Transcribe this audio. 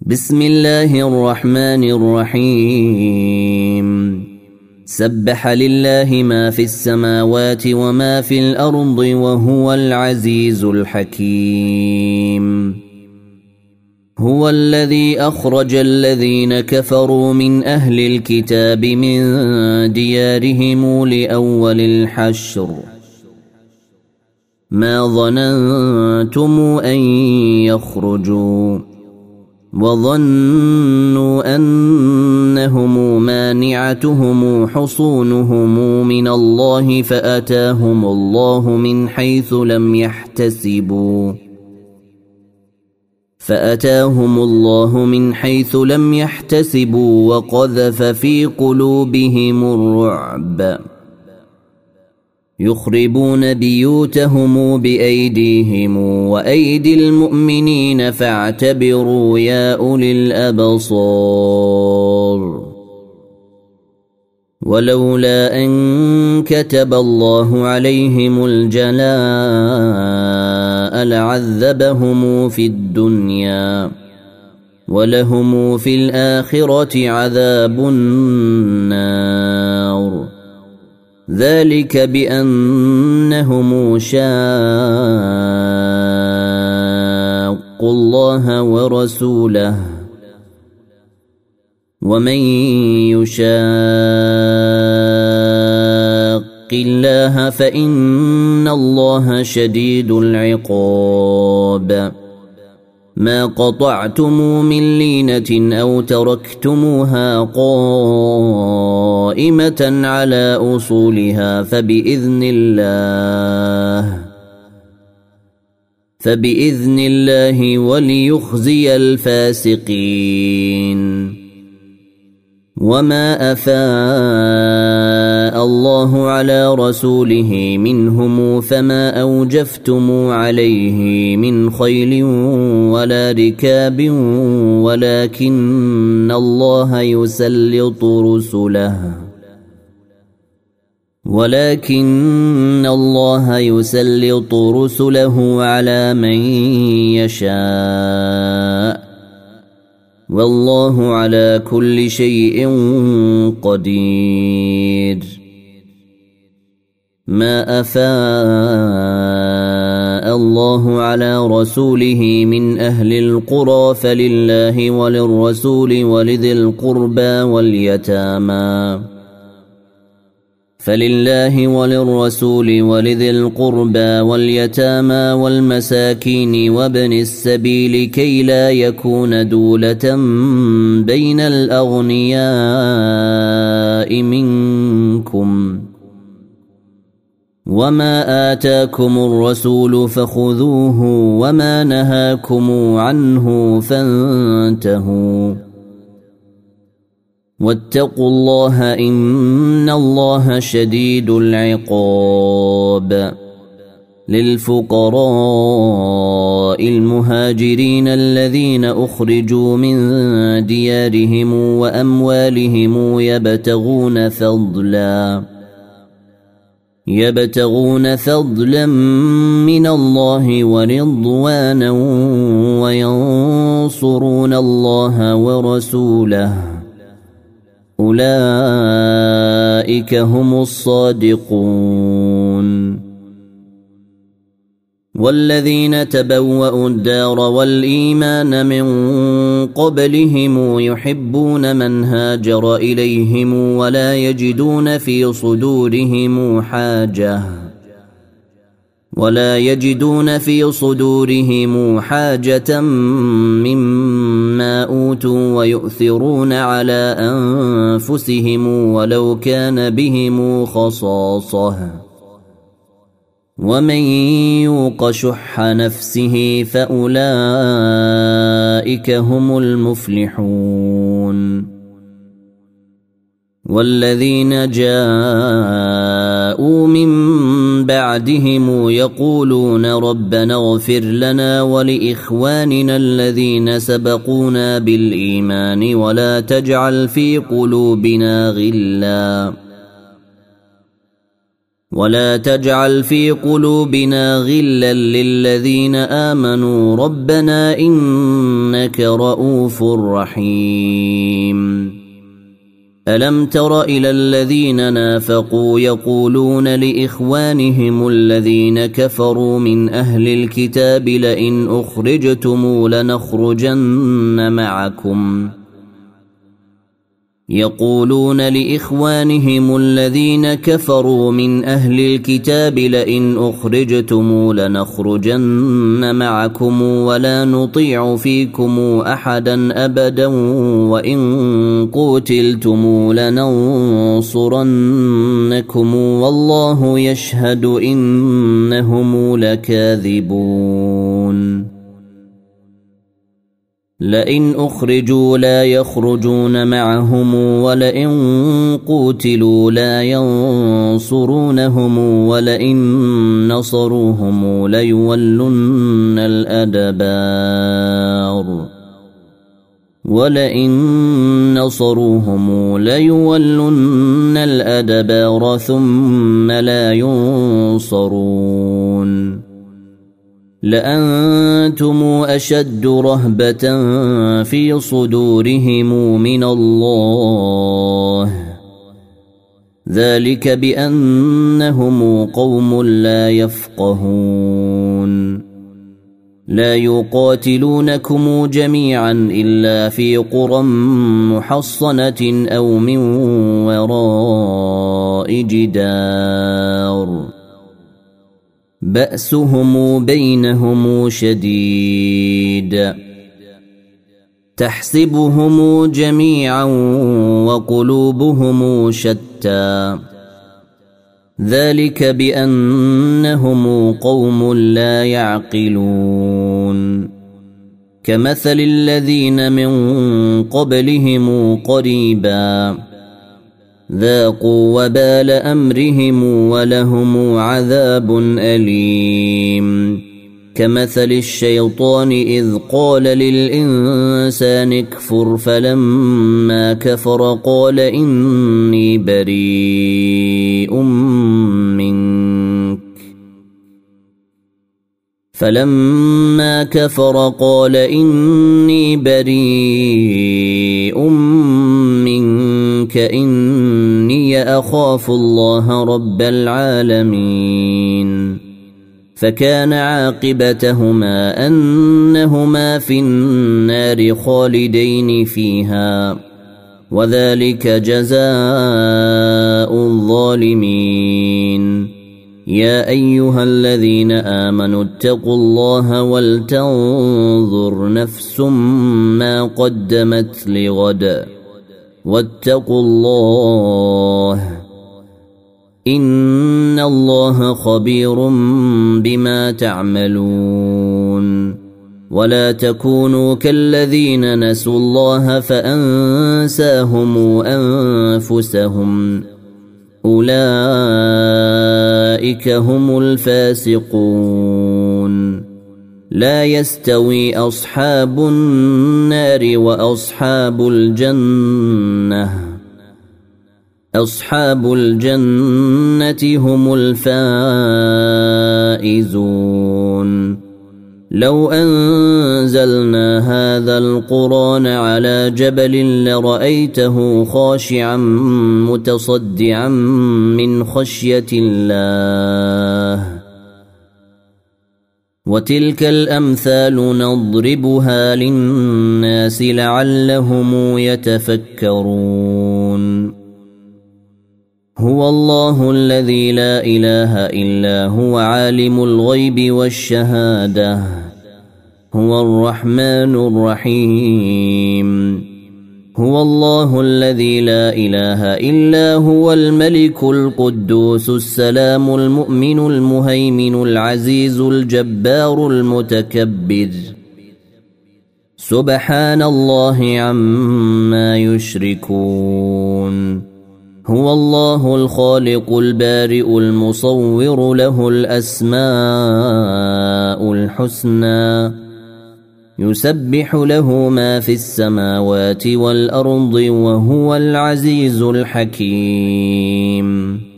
بسم الله الرحمن الرحيم. سبح لله ما في السماوات وما في الأرض وهو العزيز الحكيم. هو الذي أخرج الذين كفروا من أهل الكتاب من ديارهم لأول الحشر ما ظننتم أن يخرجوا وظنوا أنهم مانعتهم حصونهم من الله فأتاهم الله من حيث لم يحتسبوا وقذف في قلوبهم الرعب يخربون بيوتهم بأيديهم وأيدي المؤمنين فاعتبروا يا أولي الأبصار. ولولا أن كتب الله عليهم الجلاء لعذبهم في الدنيا ولهم في الآخرة عذاب النار. ذلك بأنهم شاقوا الله ورسوله ومن يشاق الله فإن الله شديد العقاب. ما قطعتم من لينة أو تركتموها قائمة على أصولها فبإذن الله وليخزي الفاسقين. وما أفاء الله على رسوله منهم فما أوجفتم عليه من خيل ولا ركاب ولكن الله يسلط رسله على من يشاء والله على كل شيء قدير. ما أفاء الله على رسوله من أهل القرى فلله وللرسول ولذي القربى واليتامى والمساكين وابن السبيل كي لا يكون دولة بين الأغنياء منكم. وما آتاكم الرسول فخذوه وما نهاكم عنه فانتهوا واتقوا الله إن الله شديد العقاب. للفقراء المهاجرين الذين أخرجوا من ديارهم وأموالهم يبتغون فضلا من الله ورضوانا وينصرون الله ورسوله أولئك هم الصادقون. والذين تبوأوا الدار والإيمان من قبلهم يحبون من هاجر إليهم ولا يجدون في صدورهم حاجة مما أوتوا ويؤثرون على أنفسهم ولو كان بهم خصاصة ومن يوق شح نفسه فأولئك هم المفلحون. والذين جاءوا من بعدهم يقولون ربنا اغفر لنا ولإخواننا الذين سبقونا بالإيمان ولا تجعل في قلوبنا ولا تجعل في قلوبنا غلا للذين آمنوا ربنا إنك رؤوف رحيم ألم تر إلى الذين نافقوا يقولون لإخوانهم الذين كفروا من أهل الكتاب لئن أخرجتم لنخرجن معكم يقولون لإخوانهم الذين كفروا من أهل الكتاب لئن أخرجتم لنخرجن معكم ولا نطيع فيكم أحدا أبدا وإن قتلتم لننصرنكم والله يشهد إنهم لكاذبون لئن أخرجوا لا يخرجون معهم ولئن قوتلوا لا ينصرونهم ولئن نصروهم ليولن الأدبار ثم لا ينصرون لأنتم أشد رهبة في صدورهم من الله ذلك بأنهم قوم لا يفقهون لا يقاتلونكم جميعا إلا في قرى محصنة أو من وراء جدار بأسهم بينهم شديد تحسبهم جميعا وقلوبهم شتى ذلك بأنهم قوم لا يعقلون كمثل الذين من قبلهم قريبا ذاقوا وبال أمرهم ولهم عذاب أليم كمثل الشيطان إذ قال للإنسان اكفر فلما كفر قال إني بريء منك إني أخاف الله رب العالمين فكان عاقبتهما أنهما في النار خالدين فيها وذلك جزاء الظالمين يا أيها الذين آمنوا اتقوا الله ولتنظر نفس ما قدمت لغد واتقوا الله إن الله خبير بما تعملون ولا تكونوا كالذين نسوا الله فأنساهم أنفسهم أولئك هم الفاسقون لا يستوي أصحاب النار وأصحاب الجنة هم الفائزون لو أنزلنا هذا القرآن على جبل لرأيته خاشعا متصدعا من خشية الله وتلك الأمثال نضربها للناس لعلهم يتفكرون هو الله الذي لا إله إلا هو عالم الغيب والشهادة هو الرحمن الرحيم هو الله الذي لا إله إلا هو الملك القدوس السلام المؤمن المهيمن العزيز الجبار المتكبر سبحان الله عما يشركون هو الله الخالق البارئ المصور له الأسماء الحسنى يسبح له ما في السماوات والأرض وهو العزيز الحكيم